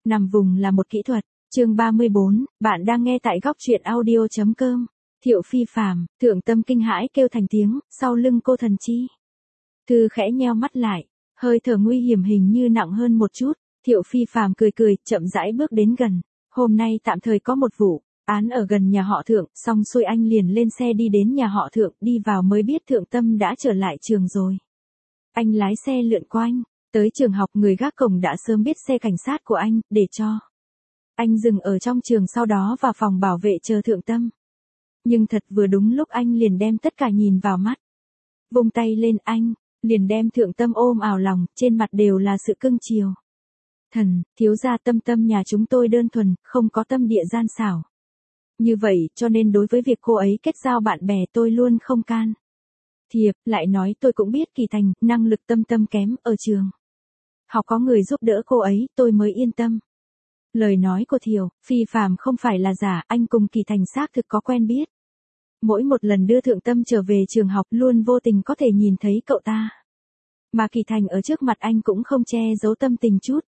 Nằm vùng là một kỹ thuật. Chương 34, bạn đang nghe tại góc truyện audio.com. Thiệu Phi Phàm, Thượng Tâm kinh hãi kêu thành tiếng, sau lưng cô Thần Chi. Thư khẽ nheo mắt lại, hơi thở nguy hiểm hình như nặng hơn một chút. Thiệu Phi Phàm cười cười, chậm rãi bước đến gần. Hôm nay tạm thời có một vụ án ở gần nhà họ Thượng, xong xuôi anh liền lên xe đi đến nhà họ Thượng, đi vào mới biết Thượng Tâm đã trở lại trường rồi. Anh lái xe lượn quanh, tới trường học người gác cổng đã sớm biết xe cảnh sát của anh, để cho anh dừng ở trong trường, sau đó vào phòng bảo vệ chờ Thượng Tâm. Nhưng thật vừa đúng lúc anh liền đem tất cả nhìn vào mắt. Vung tay lên anh, liền đem Thượng Tâm ôm ào lòng, trên mặt đều là sự cưng chiều. Thần, thiếu gia Tâm Tâm nhà chúng tôi đơn thuần, không có tâm địa gian xảo. Như vậy, cho nên đối với việc cô ấy kết giao bạn bè tôi luôn không can thiệp, lại nói tôi cũng biết Kỳ Thành, năng lực Tâm Tâm kém, ở trường học có người giúp đỡ cô ấy, tôi mới yên tâm. Lời nói của Thiệu Phi Phàm không phải là giả, anh cùng Kỳ Thành xác thực có quen biết. Mỗi một lần đưa Thượng Tâm trở về trường học luôn vô tình có thể nhìn thấy cậu ta. Mà Kỳ Thành ở trước mặt anh cũng không che giấu tâm tình chút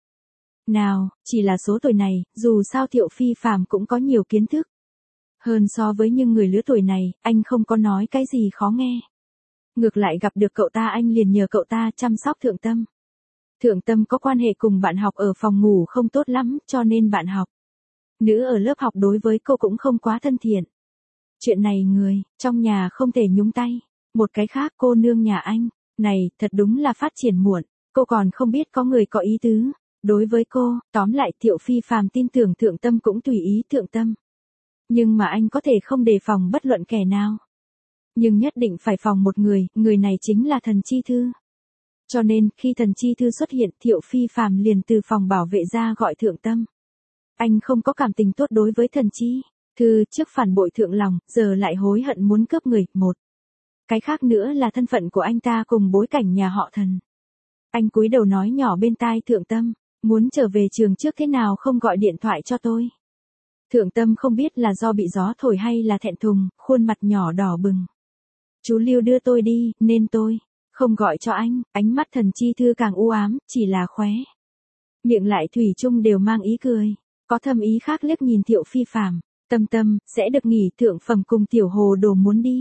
nào, chỉ là số tuổi này, dù sao Thiệu Phi Phàm cũng có nhiều kiến thức hơn so với những người lứa tuổi này, anh không có nói cái gì khó nghe. Ngược lại gặp được cậu ta anh liền nhờ cậu ta chăm sóc Thượng Tâm. Thượng Tâm có quan hệ cùng bạn học ở phòng ngủ không tốt lắm, cho nên bạn học nữ ở lớp học đối với cô cũng không quá thân thiện. Chuyện này người trong nhà không thể nhúng tay. Một cái khác, cô nương nhà anh này thật đúng là phát triển muộn, cô còn không biết có người có ý tứ đối với cô. Tóm lại Thiệu Phi Phàm tin tưởng Thượng Tâm cũng tùy ý Thượng Tâm. Nhưng mà anh có thể không đề phòng bất luận kẻ nào. Nhưng nhất định phải phòng một người, người này chính là Thần Chi Thư. Cho nên, khi Thần Chi Thư xuất hiện, Thiệu Phi Phàm liền từ phòng bảo vệ ra gọi Thượng Tâm. Anh không có cảm tình tốt đối với Thần Chi Thư, trước phản bội Thượng lòng, giờ lại hối hận muốn cướp người. Một cái khác nữa là thân phận của anh ta cùng bối cảnh nhà họ Thần. Anh cúi đầu nói nhỏ bên tai Thượng Tâm, muốn trở về trường trước thế nào không gọi điện thoại cho tôi. Thượng Tâm không biết là do bị gió thổi hay là thẹn thùng, khuôn mặt nhỏ đỏ bừng. Chú Lưu đưa tôi đi, nên tôi không gọi cho anh. Ánh mắt Thần Chi Thư càng u ám, chỉ là khóe miệng lại thủy chung đều mang ý cười. Có thâm ý khác liếc nhìn Thiệu Phi Phàm. Tâm Tâm, sẽ được nghỉ thượng phẩm cùng Tiểu Hồ Đồ muốn đi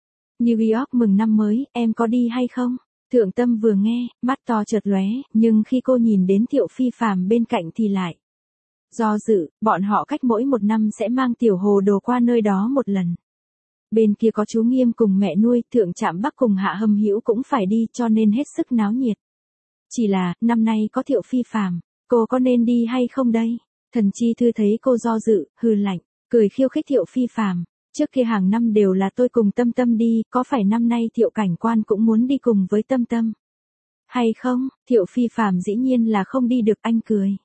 New York mừng năm mới, em có đi hay không? Thượng Tâm vừa nghe, mắt to chợt lóe, nhưng khi cô nhìn đến Thiệu Phi Phàm bên cạnh thì lại do dự. Bọn họ cách mỗi một năm sẽ mang Tiểu Hồ Đồ qua nơi đó một lần. Bên kia có chú Nghiêm cùng mẹ nuôi, Thượng Trạm Bắc cùng Hạ Hâm Hữu cũng phải đi, cho nên hết sức náo nhiệt. Chỉ là, năm nay có Thiệu Phi Phàm, cô có nên đi hay không đây? Thần Chi Thư thấy cô do dự, hừ lạnh, cười khiêu khích Thiệu Phi Phàm. Trước kia hàng năm đều là tôi cùng Tâm Tâm đi, có phải năm nay Thiệu cảnh quan cũng muốn đi cùng với Tâm Tâm hay không? Thiệu Phi Phàm dĩ nhiên là không đi được, anh cười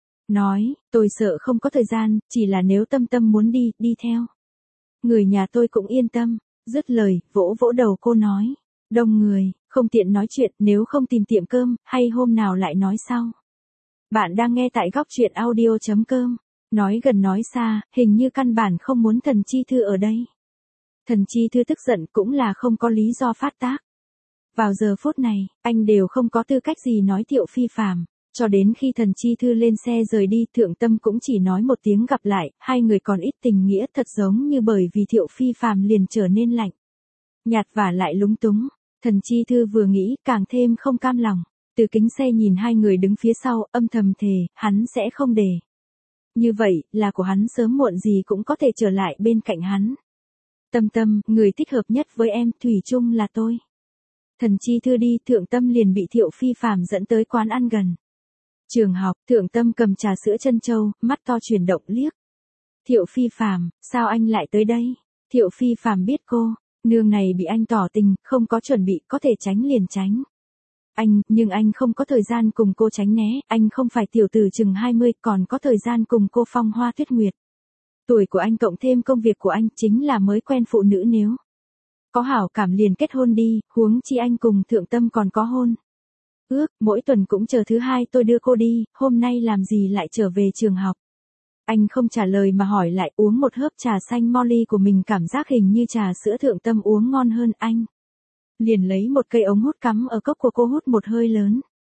nói, tôi sợ không có thời gian, chỉ là nếu Tâm Tâm muốn đi, đi theo người nhà tôi cũng yên tâm. Dứt lời, vỗ vỗ đầu cô nói, đông người, không tiện nói chuyện, nếu không tìm tiệm cơm, hay hôm nào lại nói sau. Bạn đang nghe tại góc truyện audio.com. Nói gần nói xa, hình như căn bản không muốn Thần Chi Thư ở đây. Thần Chi Thư tức giận cũng là không có lý do phát tác. Vào giờ phút này, anh đều không có tư cách gì nói Thiệu Phi Phàm. Cho đến khi Thần Chi Thư lên xe rời đi, Thượng Tâm cũng chỉ nói một tiếng gặp lại, hai người còn ít tình nghĩa, thật giống như bởi vì Thiệu Phi Phàm liền trở nên lạnh nhạt và lại lúng túng. Thần Chi Thư vừa nghĩ, càng thêm không cam lòng. Từ kính xe nhìn hai người đứng phía sau, âm thầm thề, hắn sẽ không để như vậy, là của hắn sớm muộn gì cũng có thể trở lại bên cạnh hắn. Tâm Tâm, người thích hợp nhất với em, thủy chung là tôi. Thần Chi Thư đi, Thượng Tâm liền bị Thiệu Phi Phàm dẫn tới quán ăn gần trường học. Thượng Tâm cầm trà sữa trân châu, mắt to chuyển động liếc Thiệu Phi Phàm, sao anh lại tới đây? Thiệu Phi Phàm biết cô nương này bị anh tỏ tình, không có chuẩn bị, có thể tránh liền tránh nhưng anh không có thời gian cùng cô tránh né, anh không phải tiểu tử chừng 20, còn có thời gian cùng cô phong hoa tuyết nguyệt. Tuổi của anh cộng thêm công việc của anh chính là mới quen phụ nữ, nếu có hảo cảm liền kết hôn đi, huống chi anh cùng Thượng Tâm còn có hôn ước, mỗi tuần cũng chờ thứ hai tôi đưa cô đi, hôm nay làm gì lại trở về trường học? Anh không trả lời mà hỏi lại, uống một hớp trà xanh Molly của mình, cảm giác hình như trà sữa Thượng Tâm uống ngon hơn. Anh liền lấy một cây ống hút cắm ở cốc của cô, hút một hơi lớn.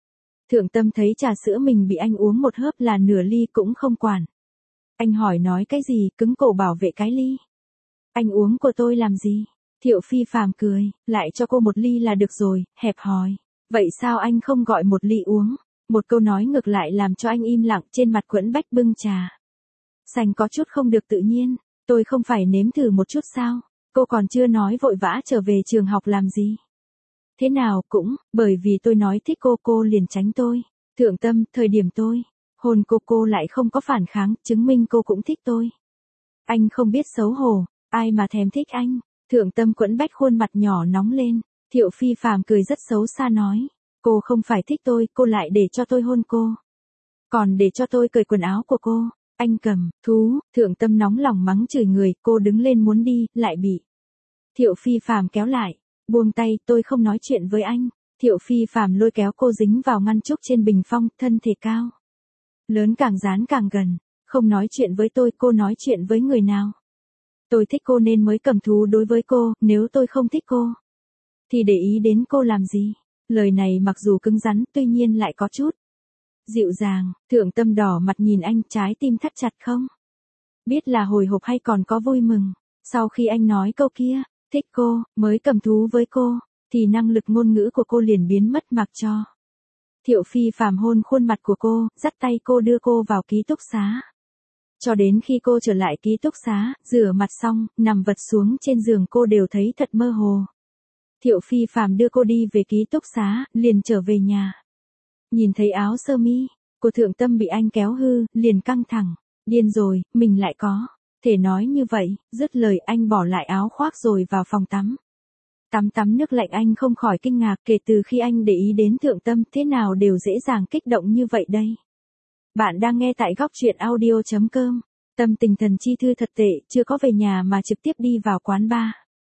Thượng Tâm thấy trà sữa mình bị anh uống một hớp là nửa ly cũng không quản. Anh hỏi nói cái gì, cứng cổ bảo vệ cái ly. Anh uống của tôi làm gì? Thiệu Phi Phàm cười, lại cho cô một ly là được rồi, hẹp hòi. Vậy sao anh không gọi một ly uống? Một câu nói ngược lại làm cho anh im lặng, trên mặt Quẫn Bách bưng trà xanh có chút không được tự nhiên. Tôi không phải nếm thử một chút sao? Cô còn chưa nói vội vã trở về trường học làm gì? Thế nào cũng, bởi vì tôi nói thích cô liền tránh tôi. Thượng Tâm, thời điểm tôi hôn cô lại không có phản kháng, chứng minh cô cũng thích tôi. Anh không biết xấu hổ, ai mà thèm thích anh. Thượng Tâm Quẫn Bách khuôn mặt nhỏ nóng lên. Thiệu Phi Phàm cười rất xấu xa nói, cô không phải thích tôi, cô lại để cho tôi hôn cô. Còn để cho tôi cởi quần áo của cô. Anh cầm, thú, Thượng Tâm nóng lòng mắng chửi người, cô đứng lên muốn đi, lại bị Thiệu Phi Phàm kéo lại. Buông tay, tôi không nói chuyện với anh. Thiệu Phi Phàm lôi kéo cô dính vào ngăn trúc trên bình phong, thân thể cao lớn càng dán càng gần. Không nói chuyện với tôi, cô nói chuyện với người nào? Tôi thích cô nên mới cầm thú đối với cô, nếu tôi không thích cô thì để ý đến cô làm gì? Lời này mặc dù cứng rắn, tuy nhiên lại có chút dịu dàng. Thượng Tâm đỏ mặt nhìn anh, trái tim thắt chặt không biết là hồi hộp hay còn có vui mừng. Sau khi anh nói câu kia, thích cô, mới cầm thú với cô, thì năng lực ngôn ngữ của cô liền biến mất mặc cho Thiệu Phi Phàm hôn khuôn mặt của cô, dắt tay cô đưa cô vào ký túc xá. Cho đến khi cô trở lại ký túc xá, rửa mặt xong, nằm vật xuống trên giường cô đều thấy thật mơ hồ. Thiệu Phi Phàm đưa cô đi về ký túc xá, liền trở về nhà. Nhìn thấy áo sơ mi của Thượng Tâm bị anh kéo hư, liền căng thẳng. Điên rồi, mình lại có thể nói như vậy. Dứt lời anh bỏ lại áo khoác rồi vào phòng tắm. Tắm nước lạnh anh không khỏi kinh ngạc, kể từ khi anh để ý đến Thượng Tâm thế nào đều dễ dàng kích động như vậy đây. Bạn đang nghe tại góc truyện audio.com. Tâm tình Thần Chi Thư thật tệ, chưa có về nhà mà trực tiếp đi vào quán bar.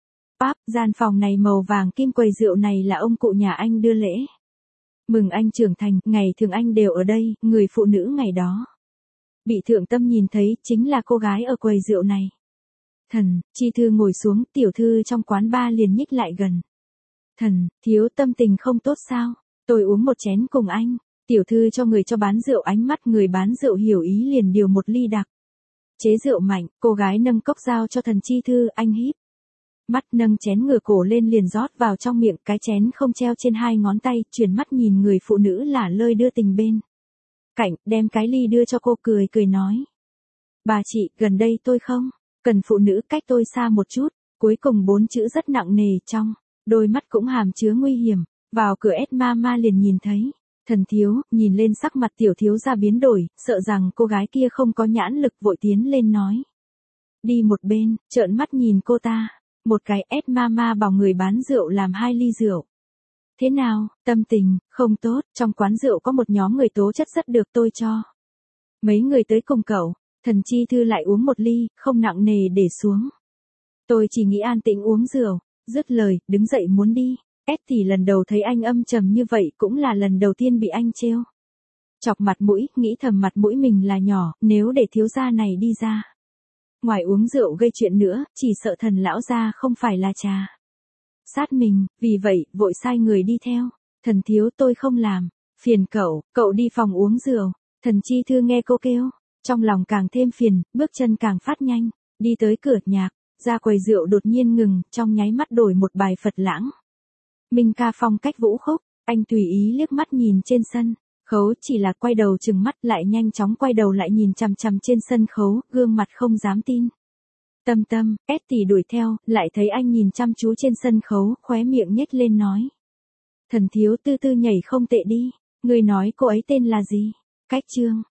Gian phòng này màu vàng kim, quầy rượu này là ông cụ nhà anh đưa lễ. Mừng anh trưởng thành, ngày thường anh đều ở đây, người phụ nữ ngày đó bị Thượng Tâm nhìn thấy chính là cô gái ở quầy rượu này. Thần Chi Thư ngồi xuống, tiểu thư trong quán bar liền nhích lại gần. Thần, thiếu tâm tình không tốt sao? Tôi uống một chén cùng anh. Tiểu thư cho người cho bán rượu ánh mắt người bán rượu hiểu ý liền điều một ly đặc chế rượu mạnh, cô gái nâng cốc giao cho Thần Chi Thư, anh híp mắt nâng chén ngửa cổ lên liền rót vào trong miệng, cái chén không treo trên hai ngón tay, chuyển mắt nhìn người phụ nữ lả lơi đưa tình bên cạnh, đem cái ly đưa cho cô, cười nói. Bà chị, gần đây tôi không cần phụ nữ, cách tôi xa một chút. Cuối cùng 4 chữ rất nặng nề, trong đôi mắt cũng hàm chứa nguy hiểm. Vào cửa Mama liền nhìn thấy. Thần thiếu, nhìn lên sắc mặt tiểu thiếu gia biến đổi, sợ rằng cô gái kia không có nhãn lực, vội tiến lên nói. Đi một bên, trợn mắt nhìn cô ta. Một cái Mama bảo người bán rượu làm 2 ly rượu. Thế nào, tâm tình, không tốt, trong quán rượu có một nhóm người tố chất rất được, tôi cho mấy người tới cùng cậu. Thần Chi Thư lại uống một ly, không nặng nề để xuống. Tôi chỉ nghĩ an tĩnh uống rượu. Dứt lời, đứng dậy muốn đi. Thì lần đầu thấy anh âm trầm như vậy, cũng là lần đầu tiên bị anh trêu chọc mặt mũi, nghĩ thầm mặt mũi mình là nhỏ, nếu để thiếu gia này đi ra ngoài uống rượu gây chuyện nữa, chỉ sợ Thần lão gia không phải là trà sát mình, vì vậy, vội sai người đi theo. Thần thiếu, tôi không làm phiền cậu đi phòng uống rượu. Thần Chi Thư nghe cô kêu, trong lòng càng thêm phiền, bước chân càng phát nhanh, đi tới cửa nhạc, ra quầy rượu đột nhiên ngừng, trong nháy mắt đổi một bài Phật lãng minh ca phong cách vũ khúc. Anh tùy ý liếc mắt nhìn trên sân khấu, chỉ là quay đầu chừng mắt, lại nhanh chóng quay đầu lại nhìn chằm chằm trên sân khấu, gương mặt không dám tin. Tâm, tỷ đuổi theo, lại thấy anh nhìn chăm chú trên sân khấu, khóe miệng nhếch lên nói. Thần thiếu, tư nhảy không tệ đi, người nói cô ấy tên là gì? Cách Trương.